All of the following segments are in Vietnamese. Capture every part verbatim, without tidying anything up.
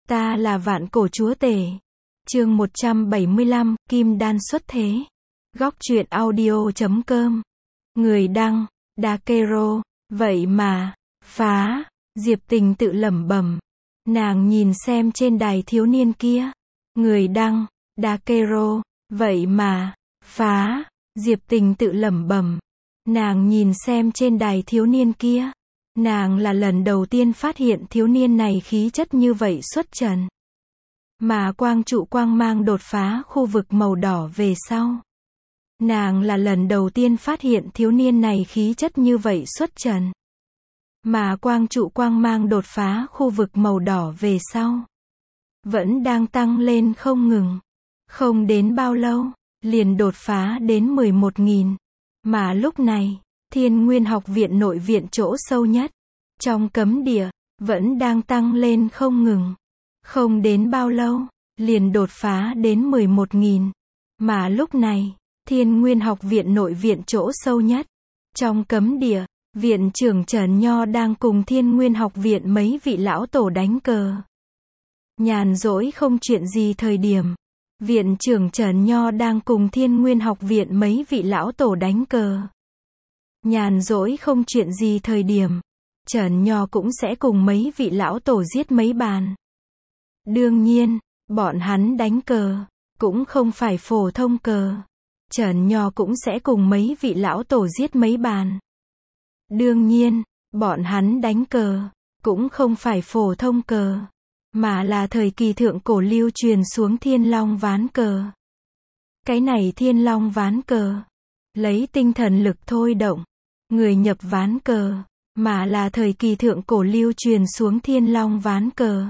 Ta là vạn cổ chúa tể. Chương một trăm bảy mươi lăm, Kim Đan xuất thế. Góc truyện audio chấm com. Người đăng, Dakero, vậy mà, phá, Diệp Tình tự lẩm bẩm. Nàng nhìn xem trên đài thiếu niên kia. Người đăng, Dakero, vậy mà, phá, Diệp Tình tự lẩm bẩm. Nàng nhìn xem trên đài thiếu niên kia. Nàng là lần đầu tiên phát hiện thiếu niên này khí chất như vậy xuất trần. Mà quang trụ quang mang đột phá khu vực màu đỏ về sau. Nàng là lần đầu tiên phát hiện thiếu niên này khí chất như vậy xuất trần. Mà quang trụ quang mang đột phá khu vực màu đỏ về sau. Vẫn đang tăng lên không ngừng. Không đến bao lâu, liền đột phá đến mười một nghìn. Mà lúc này, Thiên Nguyên học viện nội viện chỗ sâu nhất, trong cấm địa, vẫn đang tăng lên không ngừng. Không đến bao lâu, liền đột phá đến mười một nghìn. Mà lúc này, Thiên Nguyên học viện nội viện chỗ sâu nhất, trong cấm địa, viện trưởng Trần Nho đang cùng Thiên Nguyên học viện mấy vị lão tổ đánh cờ. Nhàn rỗi không chuyện gì thời điểm, viện trưởng Trần Nho đang cùng Thiên Nguyên học viện mấy vị lão tổ đánh cờ. Nhàn rỗi không chuyện gì thời điểm, Trần Nho cũng sẽ cùng mấy vị lão tổ giết mấy bàn. Đương nhiên, bọn hắn đánh cờ, cũng không phải phổ thông cờ. Trần Nho cũng sẽ cùng mấy vị lão tổ giết mấy bàn. Đương nhiên, bọn hắn đánh cờ, cũng không phải phổ thông cờ, mà là thời kỳ thượng cổ lưu truyền xuống Thiên Long ván cờ. Cái này Thiên Long ván cờ, lấy tinh thần lực thôi động, người nhập ván cờ, mà là thời kỳ thượng cổ lưu truyền xuống Thiên Long ván cờ.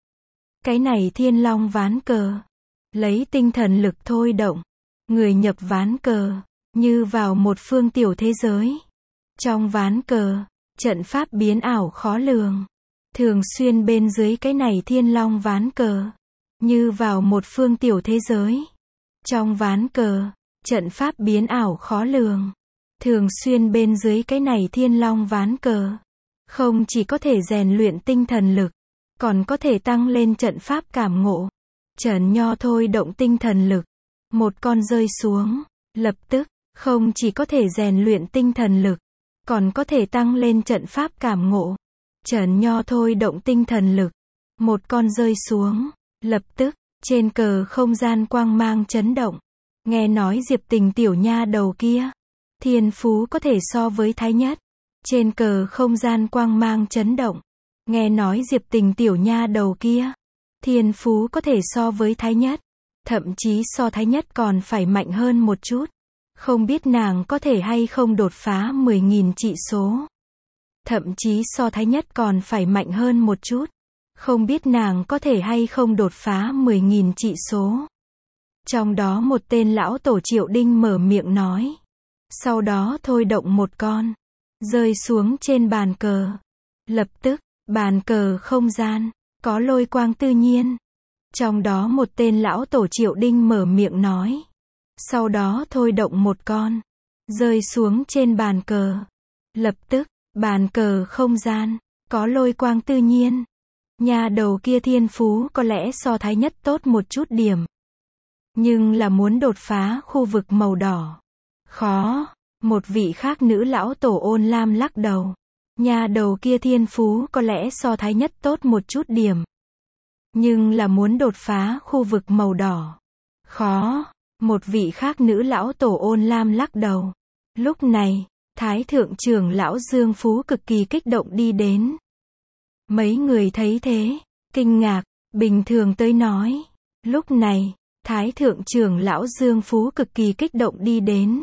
Cái này Thiên Long ván cờ, lấy tinh thần lực thôi động, người nhập ván cờ, như vào một phương tiểu thế giới. Trong ván cờ, trận pháp biến ảo khó lường. Thường xuyên bên dưới cái này Thiên Long ván cờ, như vào một phương tiểu thế giới. Trong ván cờ, trận pháp biến ảo khó lường. Thường xuyên bên dưới cái này Thiên Long ván cờ, không chỉ có thể rèn luyện tinh thần lực, còn có thể tăng lên trận pháp cảm ngộ. Trần Nho thôi động tinh thần lực, một con rơi xuống, lập tức, không chỉ có thể rèn luyện tinh thần lực, còn có thể tăng lên trận pháp cảm ngộ. Trần Nho thôi động tinh thần lực, một con rơi xuống, lập tức, trên cờ không gian quang mang chấn động. Nghe nói Diệp Tình tiểu nha đầu kia, thiên phú có thể so với thái nhất. Trên cờ không gian quang mang chấn động. Nghe nói Diệp Tình tiểu nha đầu kia, thiên phú có thể so với thái nhất. Thậm chí so thái nhất còn phải mạnh hơn một chút. Không biết nàng có thể hay không đột phá mười nghìn trị số. Thậm chí so thái nhất còn phải mạnh hơn một chút. Không biết nàng có thể hay không đột phá mười nghìn trị số. Trong đó một tên lão tổ Triệu Đinh mở miệng nói. Sau đó thôi động một con, rơi xuống trên bàn cờ. Lập tức, bàn cờ không gian, có lôi quang tự nhiên. Trong đó một tên lão tổ Triệu Đinh mở miệng nói. Sau đó thôi động một con, rơi xuống trên bàn cờ. Lập tức, bàn cờ không gian, có lôi quang tự nhiên. Nhà đầu kia thiên phú có lẽ so thái nhất tốt một chút điểm. Nhưng là muốn đột phá khu vực màu đỏ. Khó. Một vị khác nữ lão tổ Ôn Lam lắc đầu. Nhà đầu kia thiên phú có lẽ so thái nhất tốt một chút điểm. Nhưng là muốn đột phá khu vực màu đỏ. Khó. Một vị khác nữ lão tổ Ôn Lam lắc đầu. Lúc này, Thái thượng trưởng lão Dương Phú cực kỳ kích động đi đến. Mấy người thấy thế, kinh ngạc, bình thường tới nói. Lúc này, Thái thượng trưởng lão Dương Phú cực kỳ kích động đi đến.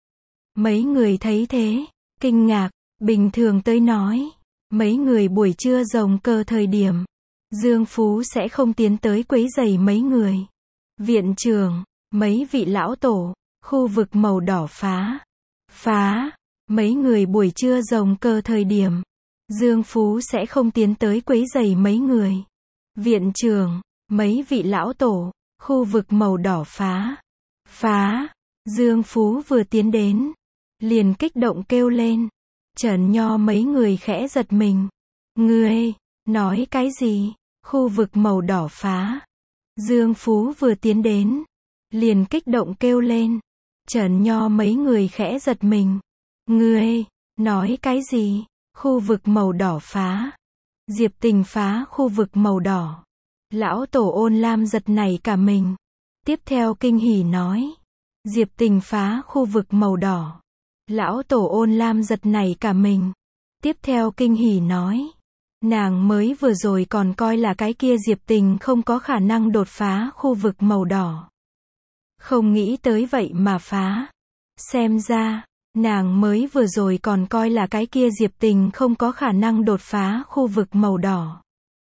Mấy người thấy thế, kinh ngạc, bình thường tới nói. Mấy người buổi trưa rồng cờ thời điểm, Dương Phú sẽ không tiến tới quấy rầy mấy người. Viện trưởng, mấy vị lão tổ, khu vực màu đỏ phá. Phá, mấy người buổi trưa rồng cờ thời điểm, Dương Phú sẽ không tiến tới quấy rầy mấy người. Viện trưởng, mấy vị lão tổ, khu vực màu đỏ phá. Phá, Dương Phú vừa tiến đến, liền kích động kêu lên. Trần Nho mấy người khẽ giật mình. Ngươi, nói cái gì? Khu vực màu đỏ phá. Dương Phú vừa tiến đến, liền kích động kêu lên. Trần Nho mấy người khẽ giật mình. Ngươi, nói cái gì? Khu vực màu đỏ phá. Diệp Tình phá khu vực màu đỏ. Lão tổ Ôn Lam giật nảy cả mình. Tiếp theo kinh hỉ nói. Diệp Tình phá khu vực màu đỏ. Lão tổ Ôn Lam giật nảy cả mình. Tiếp theo kinh hỉ nói. Nàng mới vừa rồi còn coi là cái kia Diệp Tình không có khả năng đột phá khu vực màu đỏ. Không nghĩ tới vậy mà phá. Xem ra, nàng mới vừa rồi còn coi là cái kia Diệp Tình không có khả năng đột phá khu vực màu đỏ.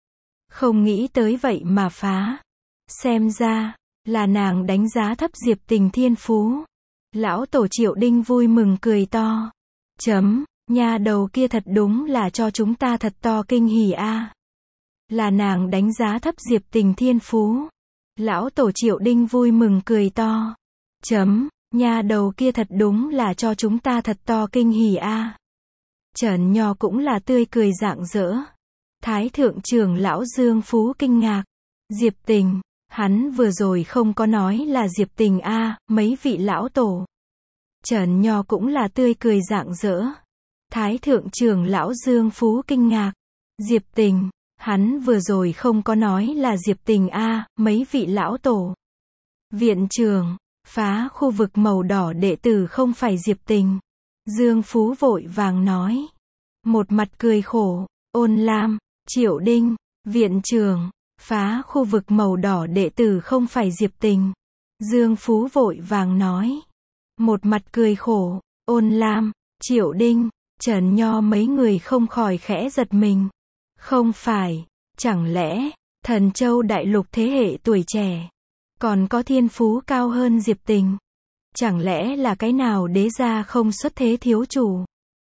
Không nghĩ tới vậy mà phá. Xem ra, là nàng đánh giá thấp Diệp Tình thiên phú. Lão tổ Triệu Đinh vui mừng cười to. Chấm, nhà đầu kia thật đúng là cho chúng ta thật to kinh hỉ a. Là nàng đánh giá thấp Diệp Tình thiên phú. Lão tổ Triệu Đinh vui mừng cười to. Chấm, nhà đầu kia thật đúng là cho chúng ta thật to kinh hỉ a. Trần Nho cũng là tươi cười rạng rỡ. Thái thượng trưởng lão Dương Phú kinh ngạc. Diệp Tình, hắn vừa rồi không có nói là Diệp Tình a, mấy vị lão tổ. Trần Nho cũng là tươi cười rạng rỡ. Thái thượng trưởng lão Dương Phú kinh ngạc. Diệp Tình, hắn vừa rồi không có nói là Diệp Tình a, mấy vị lão tổ. Viện trưởng, phá khu vực màu đỏ đệ tử không phải Diệp Tình. Dương Phú vội vàng nói. Một mặt cười khổ. Ôn Lam, Triệu Đinh, viện trưởng, phá khu vực màu đỏ đệ tử không phải Diệp Tình. Dương Phú vội vàng nói. Một mặt cười khổ. Ôn Lam, Triệu Đinh, Trần Nho mấy người không khỏi khẽ giật mình. Không phải, chẳng lẽ, Thần Châu đại lục thế hệ tuổi trẻ, còn có thiên phú cao hơn Diệp Tình? Chẳng lẽ là cái nào đế gia không xuất thế thiếu chủ?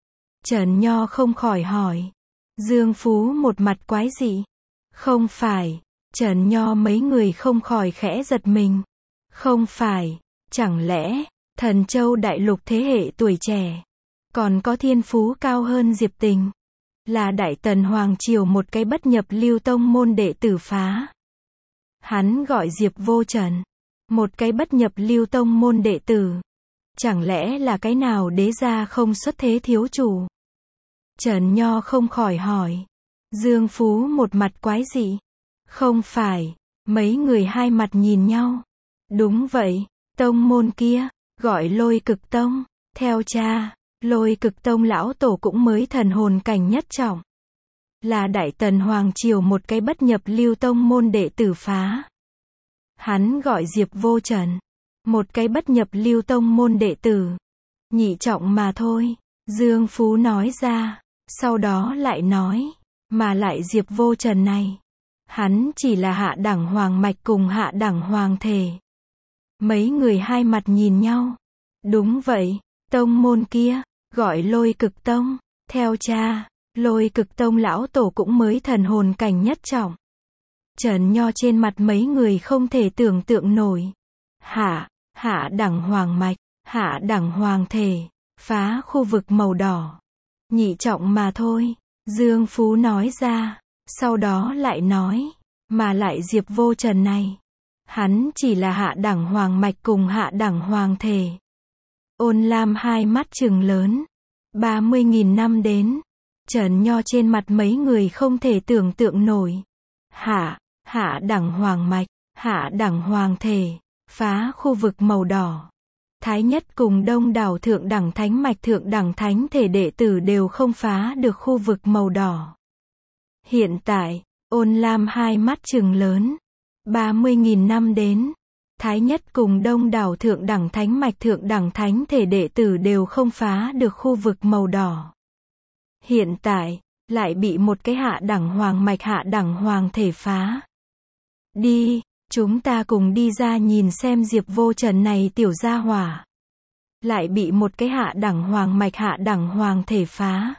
Trần Nho không khỏi hỏi. Dương Phú một mặt quái dị. Không phải, Trần Nho mấy người không khỏi khẽ giật mình. Không phải, chẳng lẽ, Thần Châu đại lục thế hệ tuổi trẻ, còn có thiên phú cao hơn Diệp Tình? Là Đại Tần Hoàng Triều một cái bất nhập lưu tông môn đệ tử phá. Hắn gọi Diệp Vô Trần. Một cái bất nhập lưu tông môn đệ tử. Chẳng lẽ là cái nào đế gia không xuất thế thiếu chủ? Trần Nho không khỏi hỏi. Dương Phú một mặt quái dị. Không phải, mấy người hai mặt nhìn nhau. Đúng vậy, tông môn kia, gọi Lôi Cực Tông. Theo cha, Lôi Cực Tông lão tổ cũng mới thần hồn cảnh nhất trọng. Là Đại Tần Hoàng Triều một cái bất nhập lưu tông môn đệ tử phá. Hắn gọi Diệp Vô Trần. Một cái bất nhập lưu tông môn đệ tử. Nhị trọng mà thôi. Dương Phú nói ra. Sau đó lại nói. Mà lại Diệp Vô Trần này. Hắn chỉ là hạ đẳng hoàng mạch cùng hạ đẳng hoàng thể. Mấy người hai mặt nhìn nhau. Đúng vậy, tông môn kia, gọi Lôi Cực Tông. Theo cha, Lôi Cực Tông lão tổ cũng mới thần hồn cảnh nhất trọng. Trần Nho trên mặt mấy người không thể tưởng tượng nổi. Hạ, hạ đẳng hoàng mạch, hạ đẳng hoàng thể, phá khu vực màu đỏ. Nhị trọng mà thôi, Dương Phú nói ra. Sau đó lại nói, mà lại Diệp Vô Trần này. Hắn chỉ là hạ đẳng hoàng mạch cùng hạ đẳng hoàng thể. Ôn Lam hai mắt trừng lớn. ba mươi nghìn năm đến. Trần Nho trên mặt mấy người không thể tưởng tượng nổi. Hạ, hạ đẳng hoàng mạch, hạ đẳng hoàng thể, phá khu vực màu đỏ. Thái nhất cùng đông đảo thượng đẳng thánh mạch thượng đẳng thánh thể đệ tử đều không phá được khu vực màu đỏ. Hiện tại, Ôn Lam hai mắt trừng lớn. ba mươi nghìn năm đến. Thái nhất cùng đông đảo thượng đẳng thánh mạch thượng đẳng thánh thể đệ tử đều không phá được khu vực màu đỏ. Hiện tại, lại bị một cái hạ đẳng hoàng mạch hạ đẳng hoàng thể phá. Đi, chúng ta cùng đi ra nhìn xem Diệp Vô Trần này tiểu gia hỏa. Lại bị một cái hạ đẳng hoàng mạch hạ đẳng hoàng thể phá.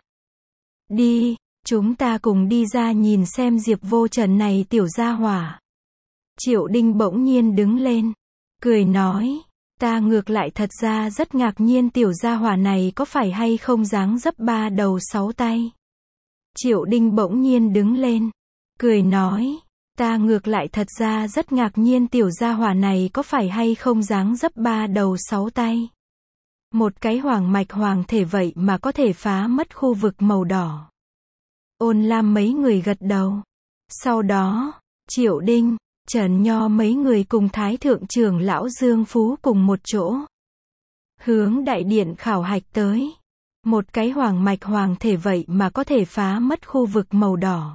Đi, chúng ta cùng đi ra nhìn xem Diệp Vô Trần này tiểu gia hỏa. Triệu Đinh bỗng nhiên đứng lên, cười nói, ta ngược lại thật ra rất ngạc nhiên tiểu gia hỏa này có phải hay không dáng dấp ba đầu sáu tay. Triệu Đinh bỗng nhiên đứng lên, cười nói, Ta ngược lại thật ra rất ngạc nhiên tiểu gia hỏa này có phải hay không dáng dấp ba đầu sáu tay. Một cái hoàng mạch hoàng thể vậy mà có thể phá mất khu vực màu đỏ. Ôn Lam mấy người gật đầu. Sau đó, Triệu Đinh, Trần Nho mấy người cùng Thái Thượng trưởng lão Dương Phú cùng một chỗ. Hướng đại điện khảo hạch tới. Một cái hoàng mạch hoàng thể vậy mà có thể phá mất khu vực màu đỏ.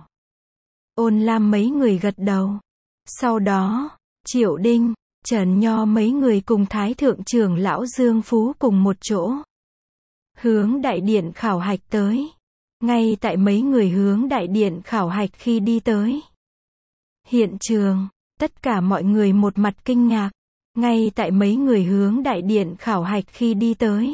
Ôn Lam mấy người gật đầu. Sau đó, Triệu Đinh, Trần Nho mấy người cùng Thái Thượng trưởng lão Dương Phú cùng một chỗ. Hướng đại điện khảo hạch tới. Ngay tại mấy người hướng đại điện khảo hạch khi đi tới hiện trường, tất cả mọi người một mặt kinh ngạc. Ngay tại mấy người hướng đại điện khảo hạch khi đi tới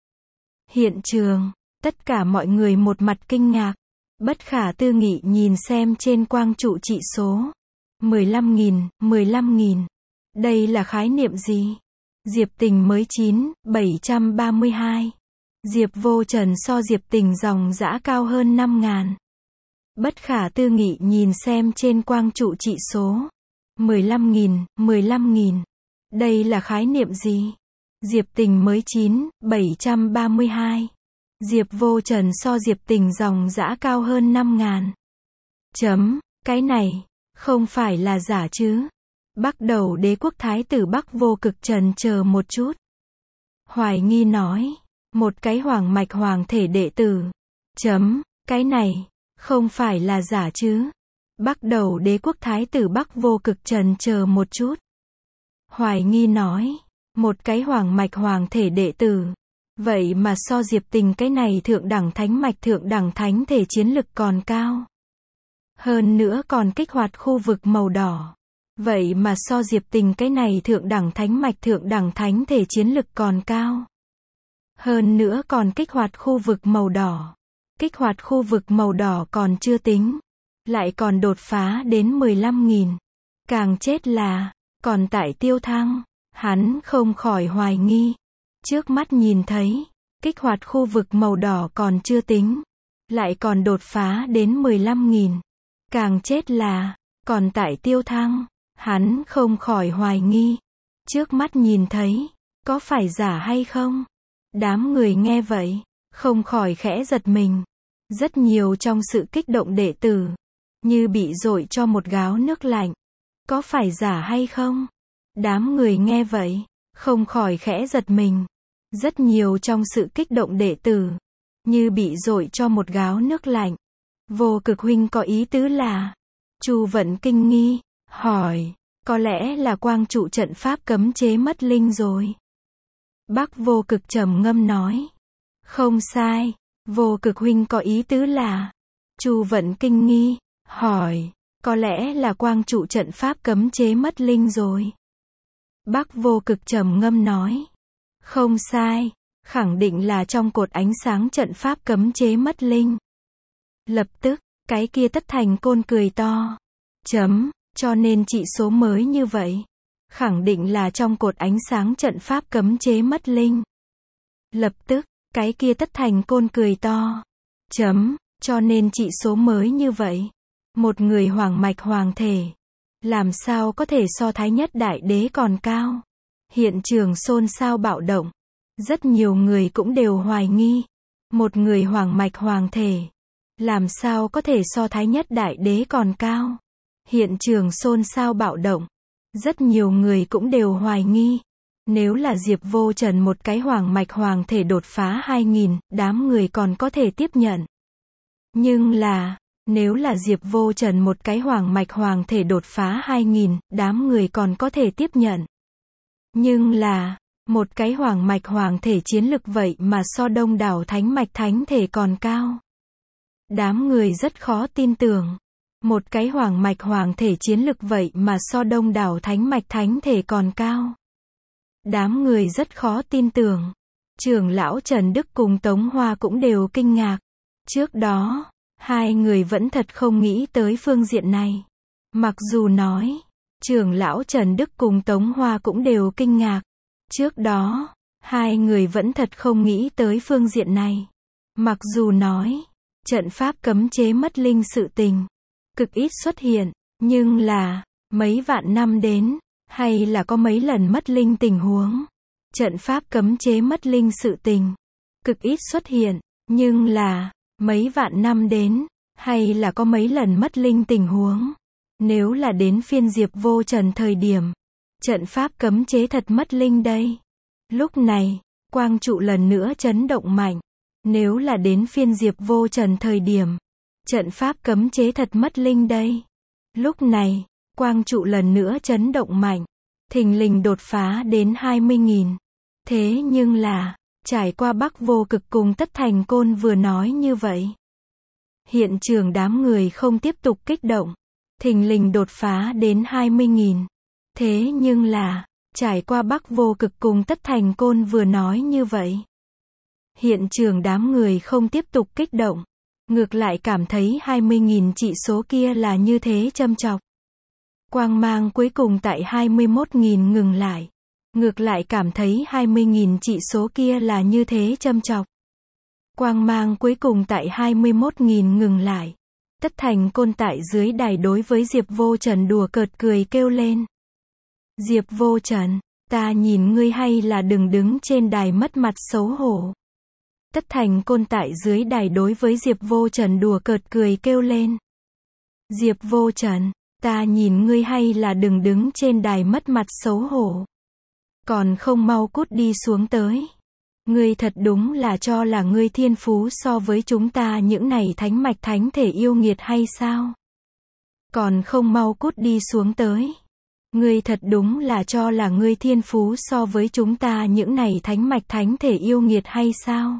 hiện trường, tất cả mọi người một mặt kinh ngạc, bất khả tư nghị nhìn xem trên quang trụ trị số. mười lăm nghìn, mười lăm nghìn. Đây là khái niệm gì? Diệp Tình mới chín, bảy trăm ba mươi hai. Diệp Vô Trần so Diệp Tình dòng dã cao hơn năm ngàn. Bất khả tư nghị nhìn xem trên quang trụ trị số. mười lăm nghìn, mười lăm nghìn. Đây là khái niệm gì? Diệp Tình mới chín, bảy trăm ba mươi hai. Diệp Vô Trần so Diệp Tình dòng dã cao hơn năm ngàn. Chấm, cái này, không phải là giả chứ? Bắc Đầu Đế quốc thái tử Bắc Vô Cực trần chờ một chút. Hoài nghi nói, một cái hoàng mạch hoàng thể đệ tử. Chấm, cái này, không phải là giả chứ? Bắc Đầu Đế quốc thái tử Bắc Vô Cực trần chờ một chút. Hoài nghi nói, một cái hoàng mạch hoàng thể đệ tử. Vậy mà so Diệp Tình cái này thượng đẳng thánh mạch thượng đẳng thánh thể chiến lực còn cao. Hơn nữa còn kích hoạt khu vực màu đỏ. Vậy mà so Diệp Tình cái này thượng đẳng thánh mạch thượng đẳng thánh thể chiến lực còn cao. Hơn nữa còn kích hoạt khu vực màu đỏ. Kích hoạt khu vực màu đỏ còn chưa tính. Lại còn đột phá đến mười lăm nghìn. Càng chết là, còn tại Tiêu Thăng, hắn không khỏi hoài nghi. Trước mắt nhìn thấy, kích hoạt khu vực màu đỏ còn chưa tính. Lại còn đột phá đến mười lăm nghìn. Càng chết là, còn tại Tiêu Thăng, hắn không khỏi hoài nghi. Trước mắt nhìn thấy, có phải giả hay không? Đám người nghe vậy, không khỏi khẽ giật mình. Rất nhiều trong sự kích động đệ tử, như bị dội cho một gáo nước lạnh. Có phải giả hay không? Đám người nghe vậy, không khỏi khẽ giật mình. Rất nhiều trong sự kích động đệ tử, như bị dội cho một gáo nước lạnh. Vô Cực huynh có ý tứ là, Chu Vận kinh nghi, hỏi, có lẽ là quang trụ trận pháp cấm chế mất linh rồi. Bắc Vô Cực trầm ngâm nói, không sai, Vô Cực huynh có ý tứ là, Chu Vận kinh nghi, hỏi, có lẽ là quang trụ trận pháp cấm chế mất linh rồi. Bắc Vô Cực trầm ngâm nói, không sai, khẳng định là trong cột ánh sáng trận pháp cấm chế mất linh. Lập tức, cái kia Tất Thành Côn cười to. Chấm, cho nên trị số mới như vậy. Khẳng định là trong cột ánh sáng trận pháp cấm chế mất linh. Lập tức, cái kia Tất Thành Côn cười to. Chấm, cho nên trị số mới như vậy. Một người hoàng mạch hoàng thể. Làm sao có thể so Thái Nhất Đại Đế còn cao? Hiện trường xôn xao bạo động. Rất nhiều người cũng đều hoài nghi. Một người hoàng mạch hoàng thể. Làm sao có thể so Thái Nhất Đại Đế còn cao? Hiện trường xôn xao bạo động. Rất nhiều người cũng đều hoài nghi. Nếu là Diệp Vô Trần một cái hoàng mạch hoàng thể đột phá hai nghìn, đám người còn có thể tiếp nhận. Nhưng là, nếu là Diệp Vô Trần một cái hoàng mạch hoàng thể đột phá hai nghìn, đám người còn có thể tiếp nhận. Nhưng là, một cái hoàng mạch hoàng thể chiến lực vậy mà so đông đảo thánh mạch thánh thể còn cao. Đám người rất khó tin tưởng. Một cái hoàng mạch hoàng thể chiến lực vậy mà so đông đảo thánh mạch thánh thể còn cao. Đám người rất khó tin tưởng. Trưởng lão Trần Đức cùng Tống Hoa cũng đều kinh ngạc. Trước đó, hai người vẫn thật không nghĩ tới phương diện này. Mặc dù nói, trưởng lão Trần Đức cùng Tống Hoa cũng đều kinh ngạc. Trước đó, hai người vẫn thật không nghĩ tới phương diện này. Mặc dù nói, trận pháp cấm chế mất linh sự tình cực ít xuất hiện, Nhưng là, mấy vạn năm đến, hay là có mấy lần mất linh tình huống. Trận pháp cấm chế mất linh sự tình, cực ít xuất hiện, nhưng là, mấy vạn năm đến, hay là có mấy lần mất linh tình huống. Nếu là đến phiên Diệp Vô Trần thời điểm, trận pháp cấm chế thật mất linh đây. Lúc này, quang trụ lần nữa chấn động mạnh. Nếu là đến phiên Diệp Vô Trần thời điểm, trận pháp cấm chế thật mất linh đây. Lúc này, quang trụ lần nữa chấn động mạnh. Thình lình đột phá đến hai mươi nghìn. Thế nhưng là, trải qua Bắc Vô Cực cùng Tất Thành Côn vừa nói như vậy. Hiện trường đám người không tiếp tục kích động. Thình lình đột phá đến hai mươi nghìn. Thế nhưng là, trải qua Bắc Vô Cực cùng Tất Thành Côn vừa nói như vậy. Hiện trường đám người không tiếp tục kích động. Ngược lại cảm thấy hai mươi nghìn chỉ số kia là như thế châm chọc. Quang mang cuối cùng tại hai mươi mốt nghìn ngừng lại. Ngược lại cảm thấy hai mươi nghìn chỉ số kia là như thế châm chọc. Quang mang cuối cùng tại hai mươi mốt nghìn ngừng lại. Tất Thành Côn tại dưới đài đối với Diệp Vô Trần đùa cợt cười kêu lên. Diệp Vô Trần, ta nhìn ngươi hay là đừng đứng trên đài mất mặt xấu hổ. Tất Thành Côn tại dưới đài đối với Diệp Vô Trần đùa cợt cười kêu lên. Diệp Vô Trần, ta nhìn ngươi hay là đừng đứng trên đài mất mặt xấu hổ. Còn không mau cút đi xuống tới. Ngươi thật đúng là cho là ngươi thiên phú so với chúng ta những này thánh mạch thánh thể yêu nghiệt hay sao? Còn không mau cút đi xuống tới. Ngươi thật đúng là cho là ngươi thiên phú so với chúng ta những này thánh mạch thánh thể yêu nghiệt hay sao?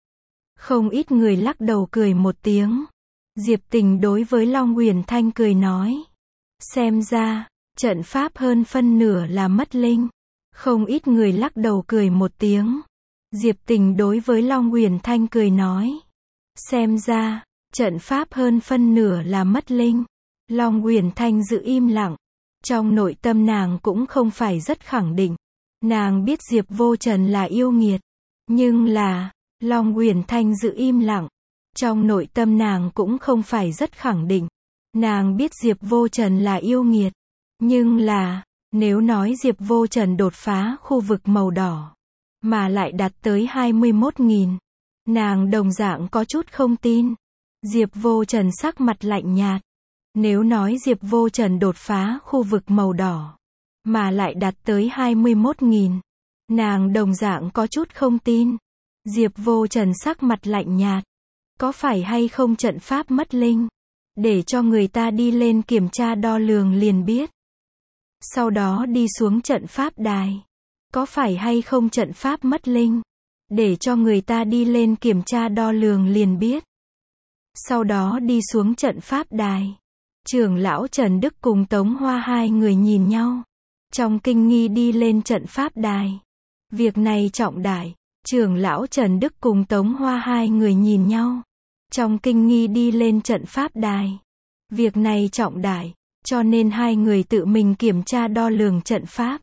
Không ít người lắc đầu cười một tiếng. Diệp Tình đối với Long Uyển Thanh cười nói. Xem ra, trận pháp hơn phân nửa là mất linh. Không ít người lắc đầu cười một tiếng. Diệp Tình đối với Long Uyển Thanh cười nói. Xem ra, trận pháp hơn phân nửa là mất linh. Long Uyển Thanh giữ im lặng. Trong nội tâm nàng cũng không phải rất khẳng định. Nàng biết Diệp Vô Trần là yêu nghiệt. Nhưng là, Long Uyển Thanh giữ im lặng. Trong nội tâm nàng cũng không phải rất khẳng định. Nàng biết Diệp Vô Trần là yêu nghiệt. Nhưng là, nếu nói Diệp Vô Trần đột phá khu vực màu đỏ, mà lại đạt tới hai mươi mốt nghìn, nàng đồng dạng có chút không tin. Diệp Vô Trần sắc mặt lạnh nhạt. Nếu nói Diệp Vô Trần đột phá khu vực màu đỏ, mà lại đạt tới hai mươi mốt nghìn, nàng đồng dạng có chút không tin. Diệp Vô Trần sắc mặt lạnh nhạt. Có phải hay không trận pháp mất linh? Để cho người ta đi lên kiểm tra đo lường liền biết. Sau đó đi xuống trận pháp đài. Có phải hay không trận pháp mất linh? Để cho người ta đi lên kiểm tra đo lường liền biết. Sau đó đi xuống trận pháp đài. Trưởng lão Trần Đức cùng Tống Hoa hai người nhìn nhau. Trong kinh nghi đi lên trận pháp đài. Việc này trọng đại. Trưởng lão Trần Đức cùng Tống Hoa hai người nhìn nhau. Trong kinh nghi đi lên trận pháp đài. Việc này trọng đại, cho nên hai người tự mình kiểm tra đo lường trận pháp.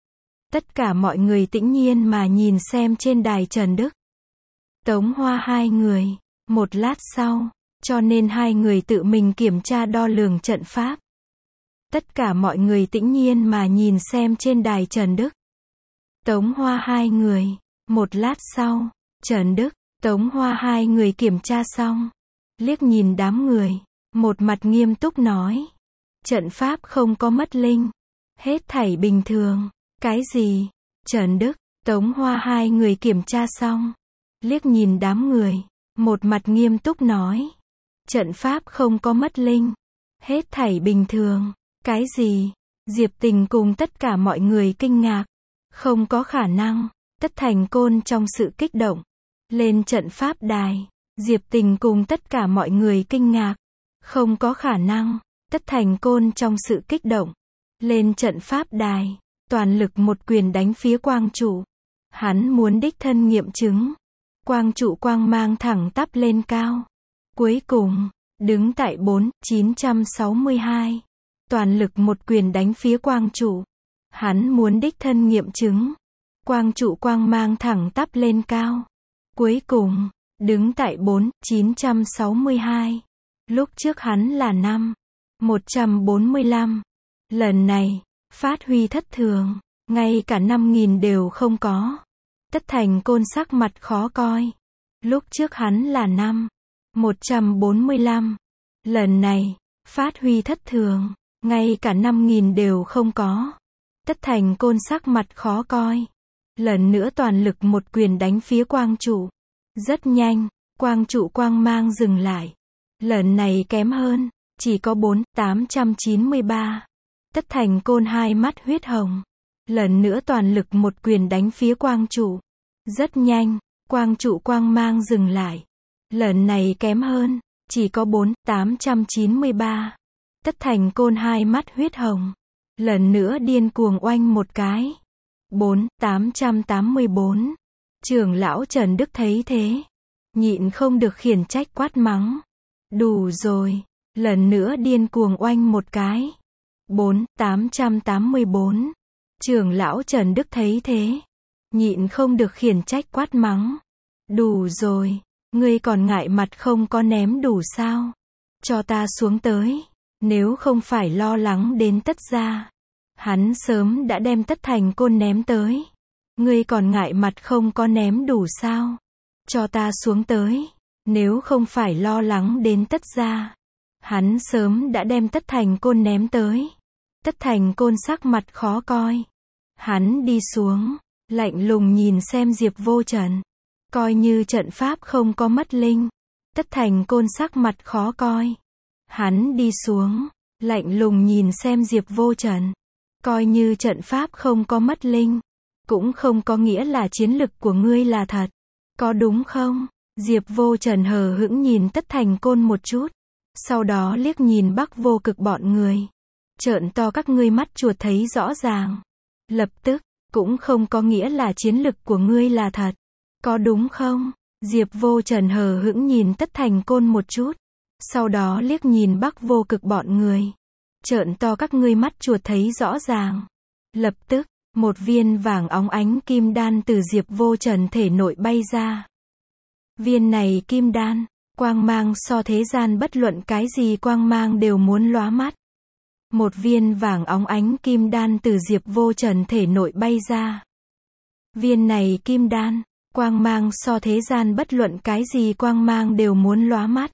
Tất cả mọi người tĩnh nhiên mà nhìn xem trên đài Trần Đức. Tống Hoa hai người. Một lát sau, cho nên hai người tự mình kiểm tra đo lường trận pháp. Tất cả mọi người tĩnh nhiên mà nhìn xem trên đài Trần Đức. Tống Hoa hai người. Một lát sau, Trần Đức, Tống Hoa hai người kiểm tra xong. Liếc nhìn đám người. Một mặt nghiêm túc nói. Trận pháp không có mất linh. Hết thảy bình thường. Cái gì? Trần Đức, Tống Hoa hai người kiểm tra xong. Liếc nhìn đám người. Một mặt nghiêm túc nói. Trận pháp không có mất linh. Hết thảy bình thường. Cái gì? Diệp Tình cùng tất cả mọi người kinh ngạc. Không có khả năng. Tất Thành Côn trong sự kích động. Lên trận pháp đài. Diệp Tình cùng tất cả mọi người kinh ngạc. Không có khả năng. Tất Thành Côn trong sự kích động. Lên trận pháp đài. Toàn lực một quyền đánh phía quang trụ. Hắn muốn đích thân nghiệm chứng. Quang trụ quang mang thẳng tắp lên cao. Cuối cùng, đứng tại bốn chín trăm sáu mươi hai. Toàn lực một quyền đánh phía quang trụ. Hắn muốn đích thân nghiệm chứng. Quang trụ quang mang thẳng tắp lên cao. Cuối cùng, đứng tại bốn chín trăm sáu mươi hai. Lúc trước hắn là năm một trăm bốn mươi lăm. Lần này, phát huy thất thường, ngay cả năm nghìn đều không có. Tất Thành Côn sắc mặt khó coi. Lúc trước hắn là năm. một trăm bốn mươi lăm. Lần này, phát huy thất thường, ngay cả năm nghìn đều không có. Tất Thành Côn sắc mặt khó coi. Lần nữa toàn lực một quyền đánh phía quang trụ. Rất nhanh, quang trụ quang mang dừng lại. Lần này kém hơn, chỉ có bốn nghìn tám trăm chín mươi ba. Tất Thành Côn hai mắt huyết hồng. Lần nữa toàn lực một quyền đánh phía quang trụ. Rất nhanh, quang trụ quang mang dừng lại. Lần này kém hơn, chỉ có bốn nghìn tám trăm chín mươi ba. Tất Thành Côn hai mắt huyết hồng. Lần nữa điên cuồng oanh một cái. bốn nghìn tám trăm tám mươi bốn. Trưởng lão Trần Đức thấy thế, nhịn không được khiển trách quát mắng. Đủ rồi. Lần nữa điên cuồng oanh một cái. bốn nghìn tám trăm tám mươi bốn. Trưởng lão Trần Đức thấy thế, nhịn không được khiển trách quát mắng. Đủ rồi. Ngươi còn ngại mặt không có ném đủ sao? Cho ta xuống tới. Nếu không phải lo lắng đến Tất gia, hắn sớm đã đem Tất Thành Côn ném tới. Ngươi còn ngại mặt không có ném đủ sao? Cho ta xuống tới. Nếu không phải lo lắng đến Tất gia, hắn sớm đã đem Tất Thành Côn ném tới. Tất Thành Côn sắc mặt khó coi. Hắn đi xuống, lạnh lùng nhìn xem Diệp Vô Trần. Coi như trận pháp không có mất linh. Tất Thành Côn sắc mặt khó coi. Hắn đi xuống, lạnh lùng nhìn xem Diệp Vô Trần. Coi như trận pháp không có mất linh, cũng không có nghĩa là chiến lực của ngươi là thật. Có đúng không? Diệp Vô Trần hờ hững nhìn Tất Thành Côn một chút. Sau đó liếc nhìn Bắc Vô Cực bọn người. Trợn to các ngươi mắt chuột thấy rõ ràng. Lập tức, cũng không có nghĩa là chiến lực của ngươi là thật. Có đúng không? Diệp Vô Trần hờ hững nhìn Tất Thành Côn một chút. Sau đó liếc nhìn Bắc Vô Cực bọn người. Trợn to các ngươi mắt chuột thấy rõ ràng. Lập tức, một viên vàng óng ánh kim đan từ Diệp Vô Trần thể nội bay ra. Viên này kim đan, quang mang so thế gian bất luận cái gì quang mang đều muốn lóa mắt. Một viên vàng óng ánh kim đan từ Diệp Vô Trần thể nội bay ra. Viên này kim đan, quang mang so thế gian bất luận cái gì quang mang đều muốn lóa mắt.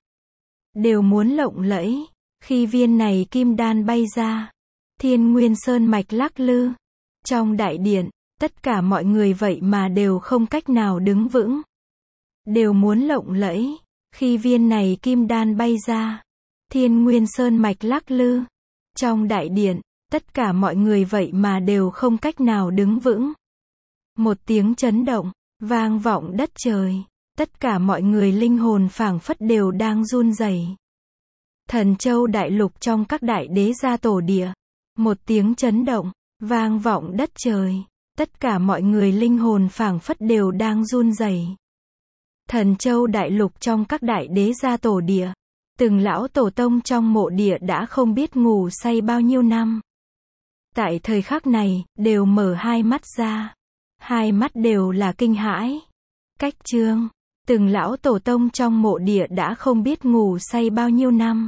Đều muốn lộng lẫy. Khi viên này kim đan bay ra, Thiên Nguyên Sơn mạch lắc lư. Trong đại điện, tất cả mọi người vậy mà đều không cách nào đứng vững. Đều muốn lộng lẫy. Khi viên này kim đan bay ra, Thiên Nguyên Sơn mạch lắc lư. Trong đại điện, tất cả mọi người vậy mà đều không cách nào đứng vững. Một tiếng chấn động, vang vọng đất trời. Tất cả mọi người linh hồn phảng phất đều đang run rẩy. Thần Châu đại lục trong các đại đế gia tổ địa. Một tiếng chấn động, vang vọng đất trời. Tất cả mọi người linh hồn phảng phất đều đang run rẩy. Thần Châu đại lục trong các đại đế gia tổ địa. Từng lão tổ tông trong mộ địa đã không biết ngủ say bao nhiêu năm. Tại thời khắc này, đều mở hai mắt ra. Hai mắt đều là kinh hãi. Cách chương. Từng lão tổ tông trong mộ địa đã không biết ngủ say bao nhiêu năm.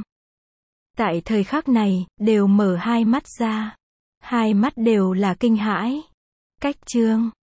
Tại thời khắc này, đều mở hai mắt ra. Hai mắt đều là kinh hãi. Cách chương.